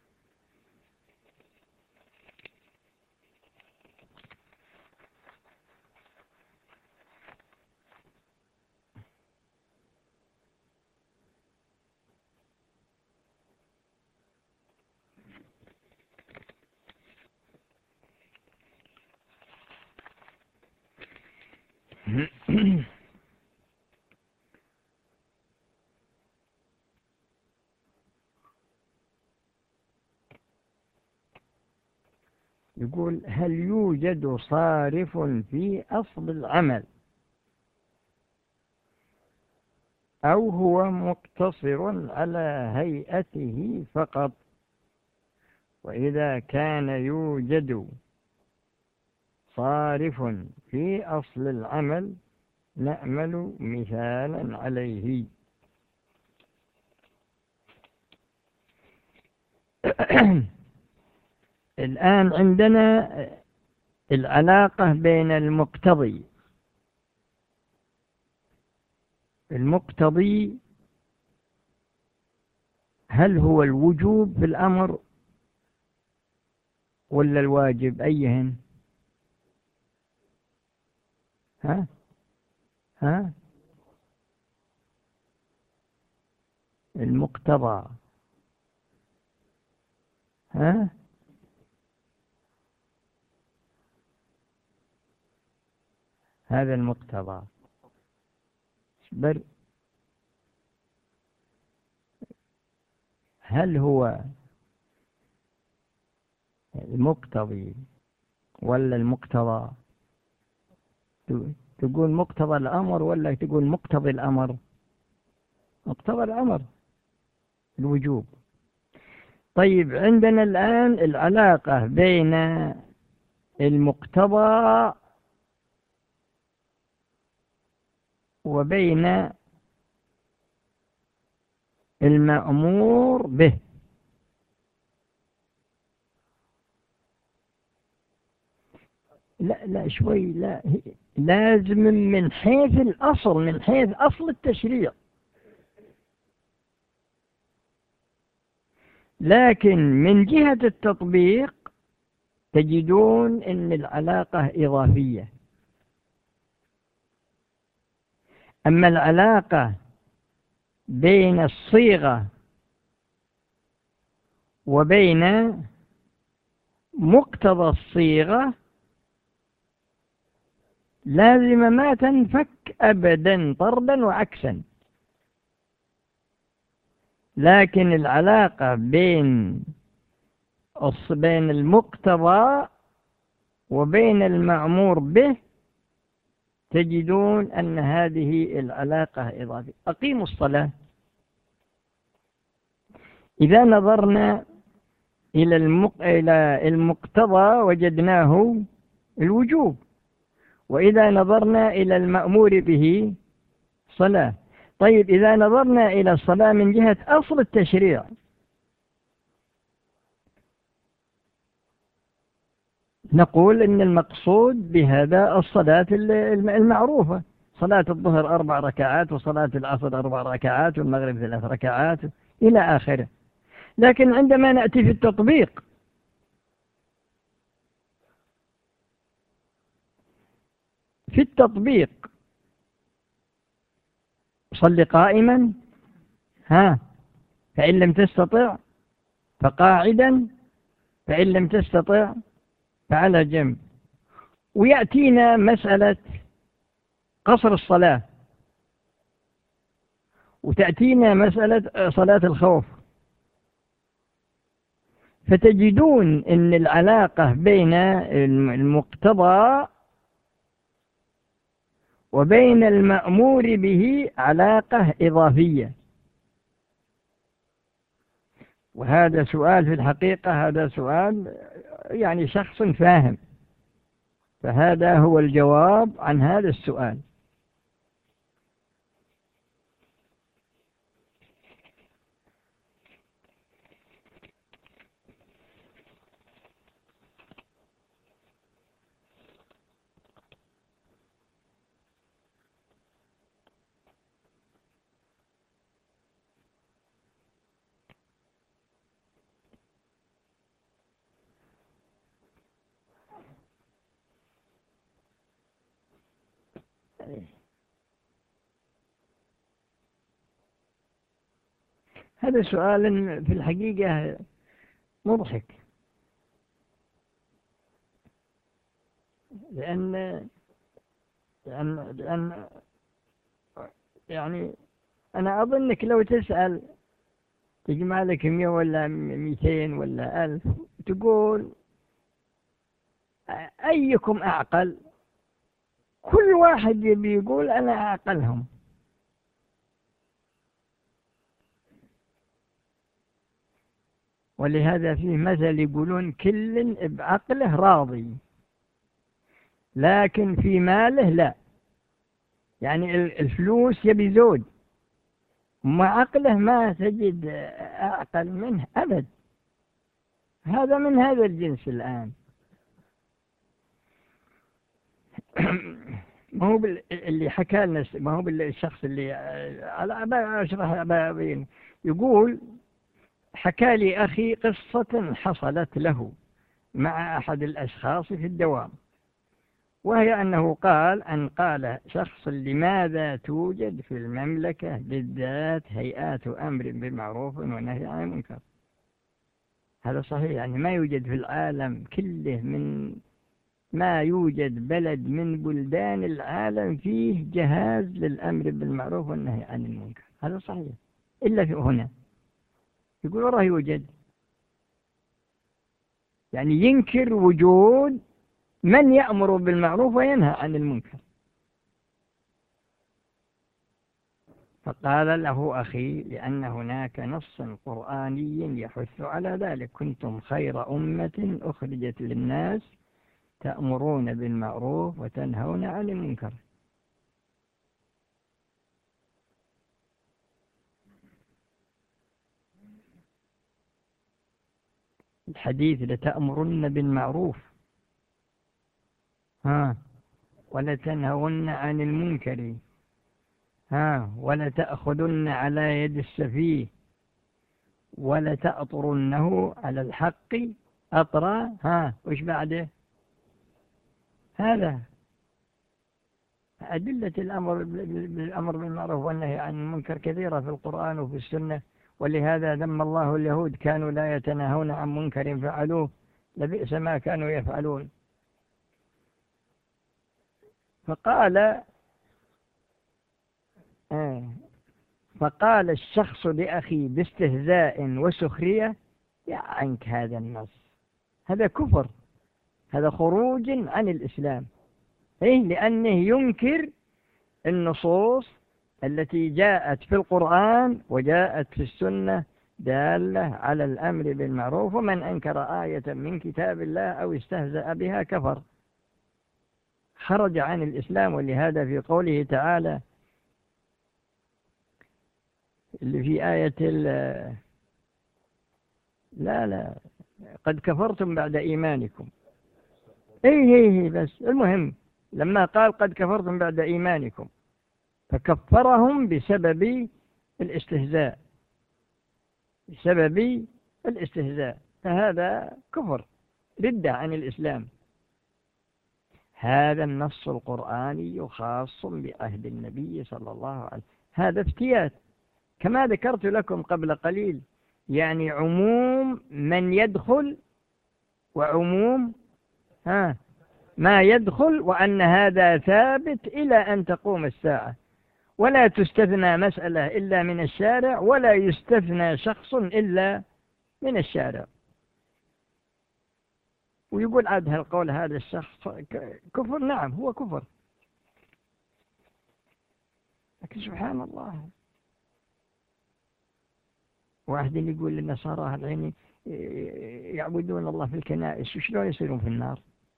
يقول: هل يوجد صارف في أصل العمل، أو هو مقتصر على هيئته فقط؟ وإذا كان يوجد صارف في أصل العمل نأمل مثالا عليه. الآن عندنا العلاقة بين المقتضي هل هو الوجوب في الأمر ولا الواجب؟ أيهن؟ ها المقتضى. هذا المقتضى. هل هو المقتضي ولا المقتضى؟ تقول مقتضى الأمر ولا تقول مقتضي الأمر؟ مقتضى الأمر الوجوب. طيب، عندنا الآن العلاقة بين المقتضى وبين المأمور به. لا شوي، لا، لازم من حيث الأصل، من حيث أصل التشريع. لكن من جهة التطبيق تجدون أن العلاقة إضافية. أما العلاقة بين الصيغة وبين مقتضى الصيغة لازم ما تنفك أبدا طردا وعكسا. لكن العلاقة بين المقتضى وبين المأمور به تجدون أن هذه العلاقة إضافية. أقيموا الصلاة، إذا نظرنا إلى المقتضى وجدناه الوجوب، وإذا نظرنا إلى المأمور به صلاة. طيب إذا نظرنا إلى الصلاة من جهة أصل التشريع، نقول إن المقصود بهذا الصلاة المعروفة، صلاة الظهر 4 ركعات، وصلاة العصر 4 ركعات، والمغرب 3 ركعات إلى آخره. لكن عندما نأتي في التطبيق صل قائما، فإن لم تستطع فقاعدا، فإن لم تستطع فعلى جنب. ويأتينا مسألة قصر الصلاة، وتأتينا مسألة صلاة الخوف. فتجدون أن العلاقة بين المقتضى وبين المأمور به علاقة إضافية. وهذا سؤال في الحقيقة، هذا سؤال يعني شخص فاهم، فهذا هو الجواب عن هذا السؤال. هذا سؤال في الحقيقة مضحك، لأن يعني أنا أظنك لو تسأل تجمع لك 100 ولا 200 ولا 1000 تقول أيكم أعقل، كل واحد يبي يقول أنا أعقلهم. ولهذا فيه مثل يقولون كل بعقله راضي، لكن في ماله لا. يعني الفلوس يبي زود، مع عقله ما تجد أعقل منه أبد. هذا من هذا الجنس الآن. ما هو اللي حكى لنا، ما هو الشخص اللي على أشرح يقول حكى لي أخي قصة حصلت له مع أحد الأشخاص في الدوام، وهي أنه قال شخص لماذا توجد في المملكة بالذات هيئات أمر بالمعروف ونهي عن المنكر؟ هذا صحيح، يعني ما يوجد في العالم كله، من ما يوجد بلد من بلدان العالم فيه جهاز للأمر بالمعروف والنهي عن المنكر. هذا صحيح، إلا في هنا يقول وراه يوجد، يعني ينكر وجود من يأمر بالمعروف وينهى عن المنكر. فقال له أخي لأن هناك نصا قرآني يحث على ذلك، كنتم خير أمة أخرجت للناس تأمرون بالمعروف وتنهون عن المنكر. الحديث لتأمرن بالمعروف ولتنهون عن المنكر ولتأخذن على يد السفيه ولتأطرنه على الحق أطرا وش بعده؟ هذا أدلة الأمر بالمعروف والنهي عن المنكر كثيرة في القرآن وفي السنة، ولهذا ذم الله اليهود كانوا لا يتناهون عن منكر فعلوه لبئس ما كانوا يفعلون. فقال الشخص لأخي باستهزاء وسخرية: يا عنك هذا النص، هذا كفر، هذا خروج عن الإسلام. لأنه ينكر النصوص التي جاءت في القرآن وجاءت في السنة دالة على الأمر بالمعروف، ومن أنكر آية من كتاب الله أو استهزأ بها كفر، خرج عن الإسلام. ولهذا في قوله تعالى اللي في آية لا قد كفرتم بعد إيمانكم. بس المهم لما قال قد كفرتم بعد إيمانكم فكفرهم بسبب الاستهزاء، فهذا كفر ردة عن الإسلام. هذا النص القرآني خاص بعهد النبي صلى الله عليه وسلم، هذا افتيات كما ذكرت لكم قبل قليل، يعني عموم من يدخل وعموم ما يدخل، وأن هذا ثابت إلى أن تقوم الساعة، ولا تستثنى مسألة إلا من الشارع، ولا يستثنى شخص إلا من الشارع. ويقول عاد هالقول هذا الشخص كفر، نعم هو كفر، لكن سبحان الله واحد يقول للنصارى العين يعبدون الله في الكنائس، وشلون يصيرون في النار؟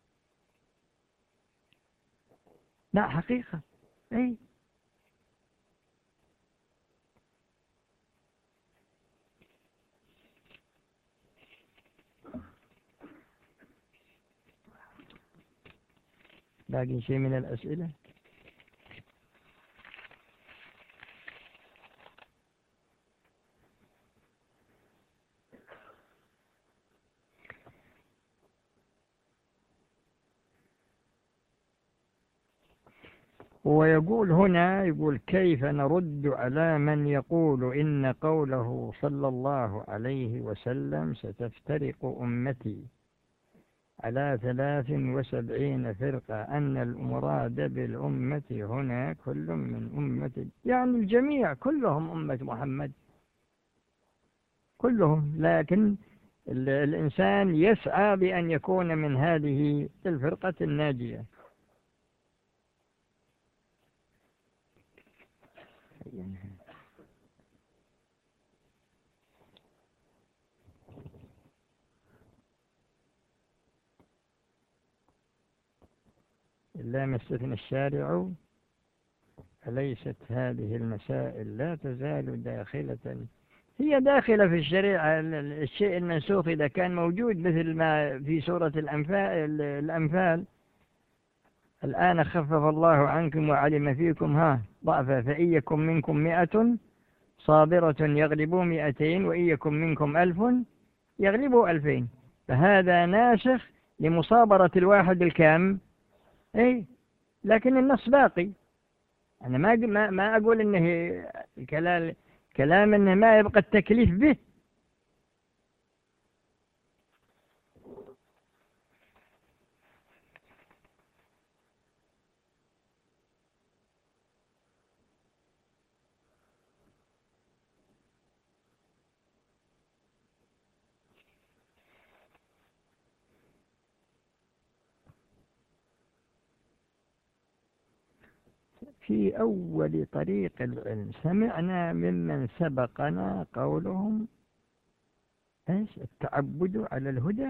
لا حقيقة. باقي شيء من الأسئلة؟ ويقول هنا، يقول: كيف نرد على من يقول إن قوله صلى الله عليه وسلم ستفترق أمتي على 73 فرقة، أن المراد بالأمة هنا كل من أمة، يعني الجميع كلهم أمة محمد كلهم، لكن الإنسان يسعى بأن يكون من هذه الفرقة الناجية. إلا ما استثنى الشارع، أليست هذه المسائل لا تزال داخلة؟ هي داخلة في الشريعة. الشيء المنسوخ إذا كان موجود مثل ما في سورة الأنفال: الآن خفف الله عنكم وعلم فيكم ضعفا فإن يكن منكم 100 صابرة يغلبوا 200، وإن يكن منكم 1000 يغلبوا 2000. فهذا ناسخ لمصابرة الواحد الكام. لكن النص باقي. أنا ما أقول إنه كلام إنه ما يبقى التكليف به. في أول طريق العلم سمعنا ممن سبقنا قولهم التعبد على الهدى.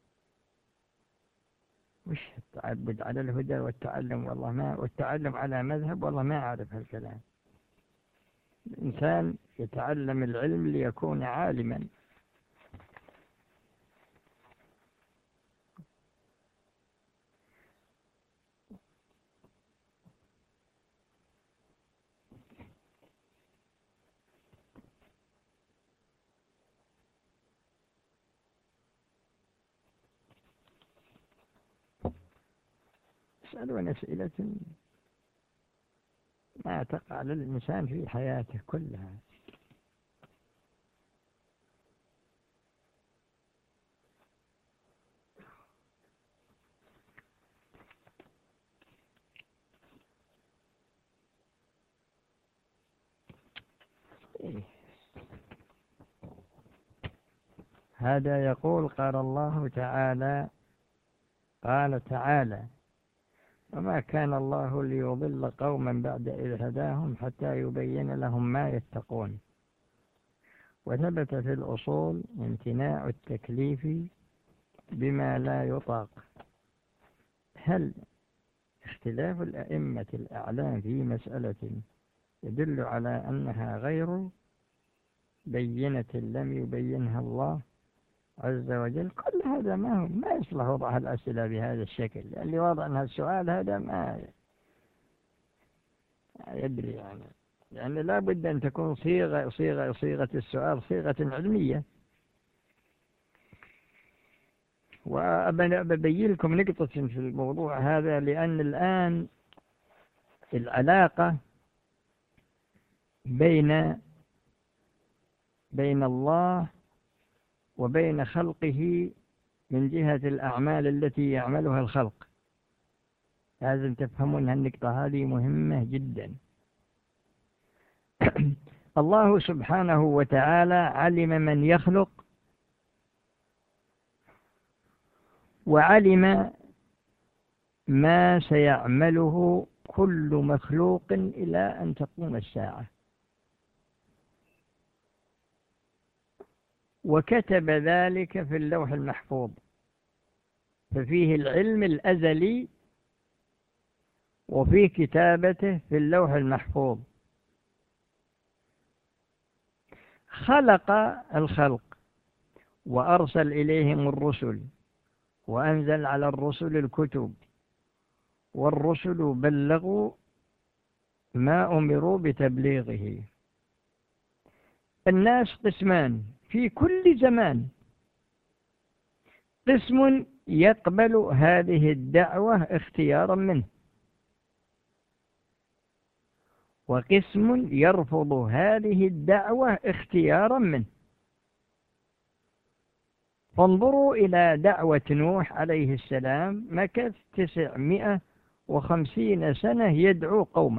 وش التعبد على الهدى والتعلم؟ والله والتعلم على مذهب، والله ما أعرف هالكلام. الإنسان يتعلم العلم ليكون عالما. يسألون أسئلة ما تقع للإنسان في حياته كلها. هذا يقول قال الله تعالى قال تعالى وما كان الله ليضل قوما بعد إذ هداهم حتى يبين لهم ما يتقون. وثبت في الأصول امتناع التكليف بما لا يطاق. هل اختلاف الأئمة الأعلام في مسألة يدل على أنها غير بينة لم يبينها الله عز وجل؟ كل هذا ما يصلح وضع الأسئلة بهذا الشكل، اللي وضع أنها السؤال هذا ما يدري يعني لا بد أن تكون صيغة السؤال صيغة علمية. وأبين لكم نقطة في الموضوع هذا، لأن الآن العلاقة بين الله وبين خلقه من جهة الأعمال التي يعملها الخلق، لازم تفهمون النقطة هذه مهمة جدا. الله سبحانه وتعالى علم من يخلق وعلم ما سيعمله كل مخلوق إلى أن تقوم الساعة، وكتب ذلك في اللوح المحفوظ، ففيه العلم الأزلي وفي كتابته في اللوح المحفوظ. خلق الخلق وأرسل إليهم الرسل وأنزل على الرسل الكتب، والرسل بلغوا ما أمروا بتبليغه. الناس قسمان في كل زمان، قسم يقبل هذه الدعوة اختيارا منه، وقسم يرفض هذه الدعوة اختيارا منه. فانظروا إلى دعوة نوح عليه السلام، مكث 950 سنة يدعو قومه،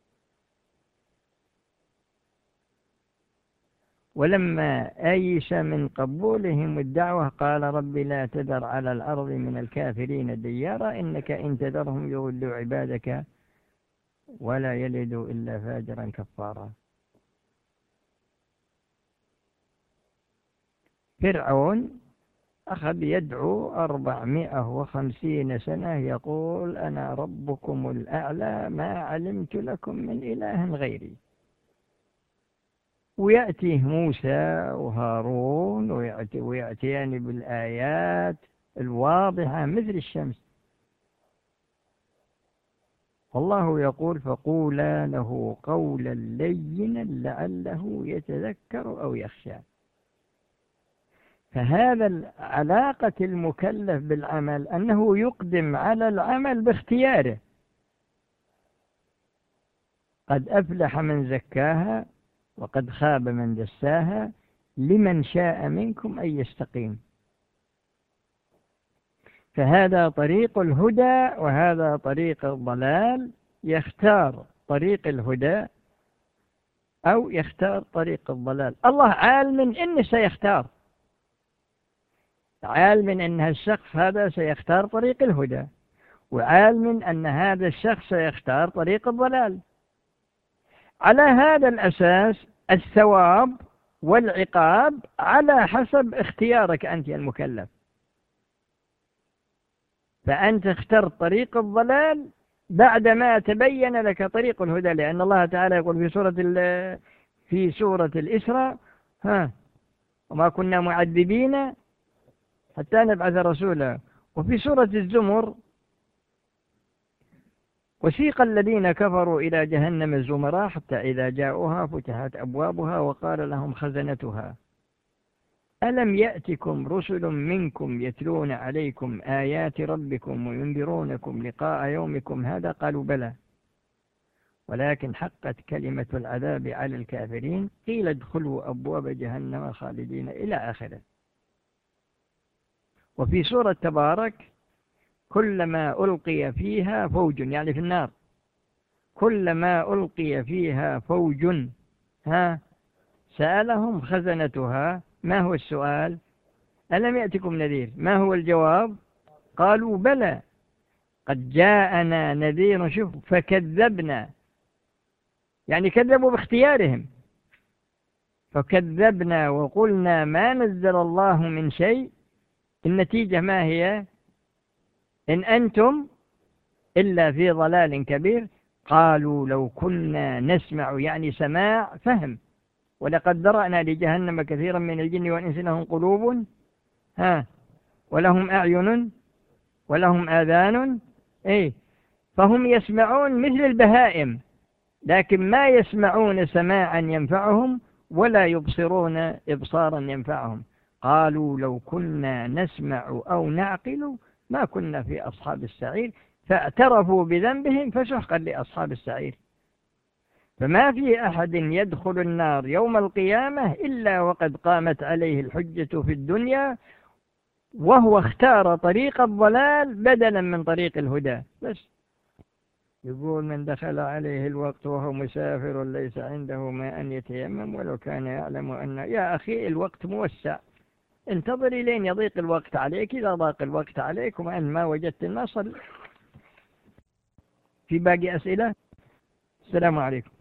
ولما أيس من قبولهم الدعوة قال رب لا تذر على الأرض من الكافرين ديارا إنك إن تذرهم يضلوا عبادك ولا يلدوا إلا فاجرا كفارا. فرعون أخذ يدعو 450 سنة يقول أنا ربكم الأعلى ما علمت لكم من إله غيري، ويأتيه موسى وهارون ويأتيان بالآيات الواضحة مثل الشمس. والله يقول فقولا له قولا لينا لعله يتذكر أو يخشى. فهذا علاقة المكلف بالعمل أنه يقدم على العمل باختياره. قد أفلح من زكاها وقد خاب من دساها لمن شاء منكم أن يستقيم. فهذا طريق الهدى وهذا طريق الضلال، يختار طريق الهدى أو يختار طريق الضلال. الله عالم إنه سيختار، عالم أن الشخص هذا سيختار طريق الهدى، وعالم أن هذا الشخص سيختار طريق الضلال. على هذا الأساس الثواب والعقاب على حسب اختيارك أنت المكلف. فأنت اخترت طريق الضلال بعدما تبين لك طريق الهدى، لأن الله تعالى يقول في سورة الإسراء وما كنا معذبين حتى نبعث رسولا. وفي سورة الزمر وسيق الذين كفروا إلى جهنم زمرا حتى إذا جاءوها فتحت أبوابها وقال لهم خزنتها ألم يأتكم رسل منكم يتلون عليكم آيات ربكم وينذرونكم لقاء يومكم هذا؟ قالوا بلى ولكن حقت كلمة العذاب على الكافرين قيل ادخلوا أبواب جهنم خالدين إلى آخره. وفي سورة تبارك كلما ألقي فيها فوج، يعني في النار، كلما ألقي فيها فوج سألهم خزنتها ما هو السؤال؟ ألم يأتكم نذير؟ ما هو الجواب؟ قالوا بلى قد جاءنا نذير شوف فكذبنا، يعني كذبوا باختيارهم، فكذبنا وقلنا ما نزل الله من شيء. النتيجة ما هي؟ إن أنتم إلا في ضلال كبير. قالوا لو كنا نسمع، يعني سماع فهم، ولقد ذرأنا لجهنم كثيرا من الجن والإنس لهم قلوب ولهم أعين ولهم آذان فهم يسمعون مثل البهائم، لكن ما يسمعون سماعا ينفعهم ولا يبصرون إبصارا ينفعهم. قالوا لو كنا نسمع أو نعقل ما كنا في أصحاب السعير، فاعترفوا بذنبهم فسحقا لأصحاب السعير. فما في أحد يدخل النار يوم القيامة إلا وقد قامت عليه الحجة في الدنيا وهو اختار طريق الضلال بدلا من طريق الهدى بس. يقول من دخل عليه الوقت وهو مسافر ليس عنده ما أن يتيمم ولو كان يعلم أن، يا أخي الوقت موسع، انتظري لين يضيق الوقت عليك، إذا ضاق الوقت عليك وأن ما وجدت ما صل. في باقي أسئلة؟ السلام عليكم.